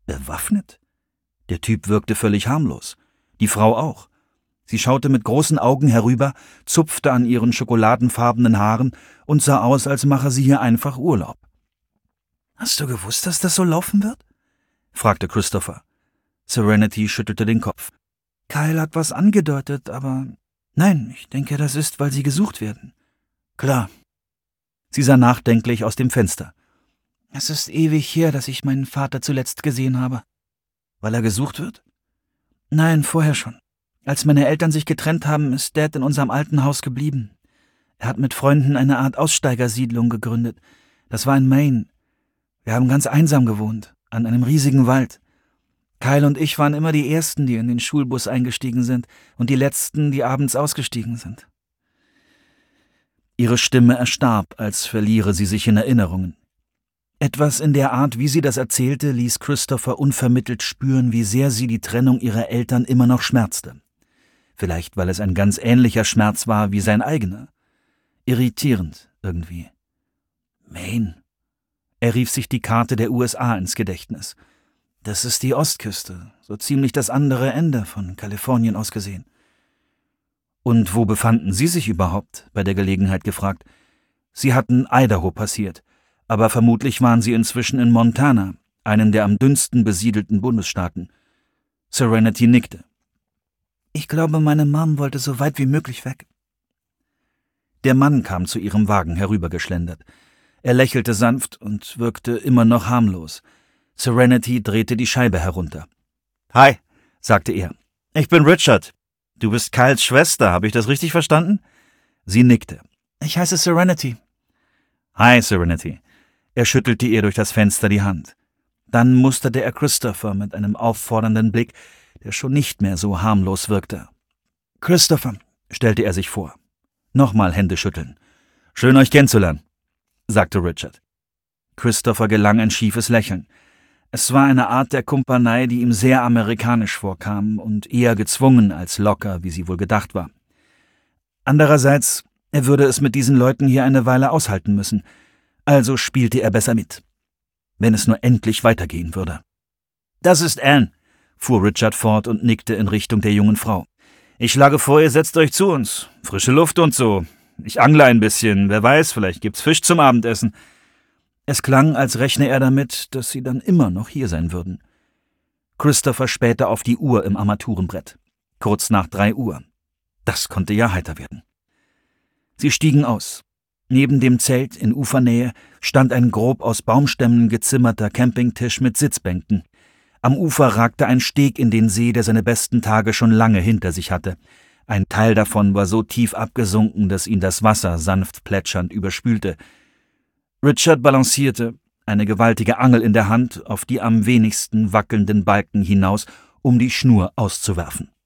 Bewaffnet? Der Typ wirkte völlig harmlos. Die Frau auch. Sie schaute mit großen Augen herüber, zupfte an ihren schokoladenfarbenen Haaren und sah aus, als mache sie hier einfach Urlaub. »Hast du gewusst, dass das so laufen wird?« fragte Christopher. Serenity schüttelte den Kopf. »Kyle hat was angedeutet, aber nein, ich denke, das ist, weil sie gesucht werden.« »Klar.« Sie sah nachdenklich aus dem Fenster. »Es ist ewig her, dass ich meinen Vater zuletzt gesehen habe.« »Weil er gesucht wird?« »Nein, vorher schon. Als meine Eltern sich getrennt haben, ist Dad in unserem alten Haus geblieben. Er hat mit Freunden eine Art Aussteigersiedlung gegründet. Das war in Maine. Wir haben ganz einsam gewohnt, an einem riesigen Wald. Kyle und ich waren immer die Ersten, die in den Schulbus eingestiegen sind und die Letzten, die abends ausgestiegen sind.« Ihre Stimme erstarb, als verliere sie sich in Erinnerungen. Etwas in der Art, wie sie das erzählte, ließ Christopher unvermittelt spüren, wie sehr sie die Trennung ihrer Eltern immer noch schmerzte. Vielleicht, weil es ein ganz ähnlicher Schmerz war wie sein eigener. Irritierend irgendwie. Maine. Er rief sich die Karte der USA ins Gedächtnis. Das ist die Ostküste, so ziemlich das andere Ende von Kalifornien aus gesehen. Und wo befanden Sie sich überhaupt? Bei der Gelegenheit gefragt. Sie hatten Idaho passiert, aber vermutlich waren Sie inzwischen in Montana, einen der am dünnsten besiedelten Bundesstaaten. Serenity nickte. Ich glaube, meine Mom wollte so weit wie möglich weg. Der Mann kam zu ihrem Wagen herübergeschlendert. Er lächelte sanft und wirkte immer noch harmlos. Serenity drehte die Scheibe herunter. »Hi«, sagte er. »Ich bin Richard. Du bist Kyles Schwester, habe ich das richtig verstanden?« Sie nickte. »Ich heiße Serenity.« »Hi, Serenity.« Er schüttelte ihr durch das Fenster die Hand. Dann musterte er Christopher mit einem auffordernden Blick, der schon nicht mehr so harmlos wirkte. »Christopher«, stellte er sich vor. Nochmal Hände schütteln. »Schön, euch kennenzulernen«, sagte Richard. Christopher gelang ein schiefes Lächeln. Es war eine Art der Kumpanei, die ihm sehr amerikanisch vorkam und eher gezwungen als locker, wie sie wohl gedacht war. Andererseits, er würde es mit diesen Leuten hier eine Weile aushalten müssen, also spielte er besser mit. Wenn es nur endlich weitergehen würde. »Das ist Anne«, fuhr Richard fort und nickte in Richtung der jungen Frau. »Ich schlage vor, ihr setzt euch zu uns. Frische Luft und so. Ich angle ein bisschen, wer weiß, vielleicht gibt's Fisch zum Abendessen.« Es klang, als rechne er damit, dass sie dann immer noch hier sein würden. Christopher spähte auf die Uhr im Armaturenbrett. Kurz nach 3 Uhr. Das konnte ja heiter werden. Sie stiegen aus. Neben dem Zelt in Ufernähe stand ein grob aus Baumstämmen gezimmerter Campingtisch mit Sitzbänken. Am Ufer ragte ein Steg in den See, der seine besten Tage schon lange hinter sich hatte. Ein Teil davon war so tief abgesunken, dass ihn das Wasser sanft plätschernd überspülte. Richard balancierte, eine gewaltige Angel in der Hand, auf die am wenigsten wackelnden Balken hinaus, um die Schnur auszuwerfen.